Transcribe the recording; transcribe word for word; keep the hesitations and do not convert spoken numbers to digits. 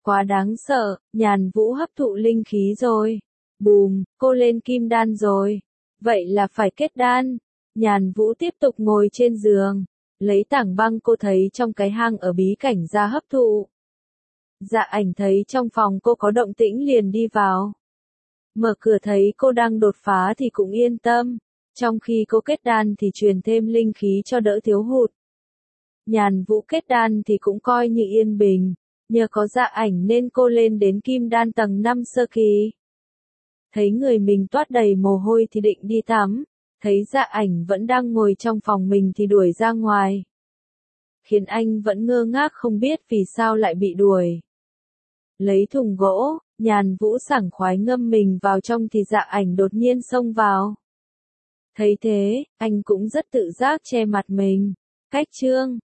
Quá đáng sợ, Nhàn Vũ hấp thụ linh khí rồi. Bùm, cô lên kim đan rồi. Vậy là phải kết đan. Nhàn Vũ tiếp tục ngồi trên giường. Lấy tảng băng cô thấy trong cái hang ở bí cảnh ra hấp thụ. Dạ Ảnh thấy trong phòng cô có động tĩnh liền đi vào. Mở cửa thấy cô đang đột phá thì cũng yên tâm. Trong khi cô kết đan thì truyền thêm linh khí cho đỡ thiếu hụt. Nhàn Vũ kết đan thì cũng coi như yên bình. Nhờ có Dạ Ảnh nên cô lên đến kim đan tầng năm sơ kỳ. Thấy người mình toát đầy mồ hôi thì định đi tắm. Thấy Dạ Ảnh vẫn đang ngồi trong phòng mình thì đuổi ra ngoài. Khiến anh vẫn ngơ ngác không biết vì sao lại bị đuổi. Lấy thùng gỗ, Nhàn Vũ sảng khoái ngâm mình vào trong thì Dạ Ảnh đột nhiên xông vào. Thấy thế, anh cũng rất tự giác che mặt mình. Cách chương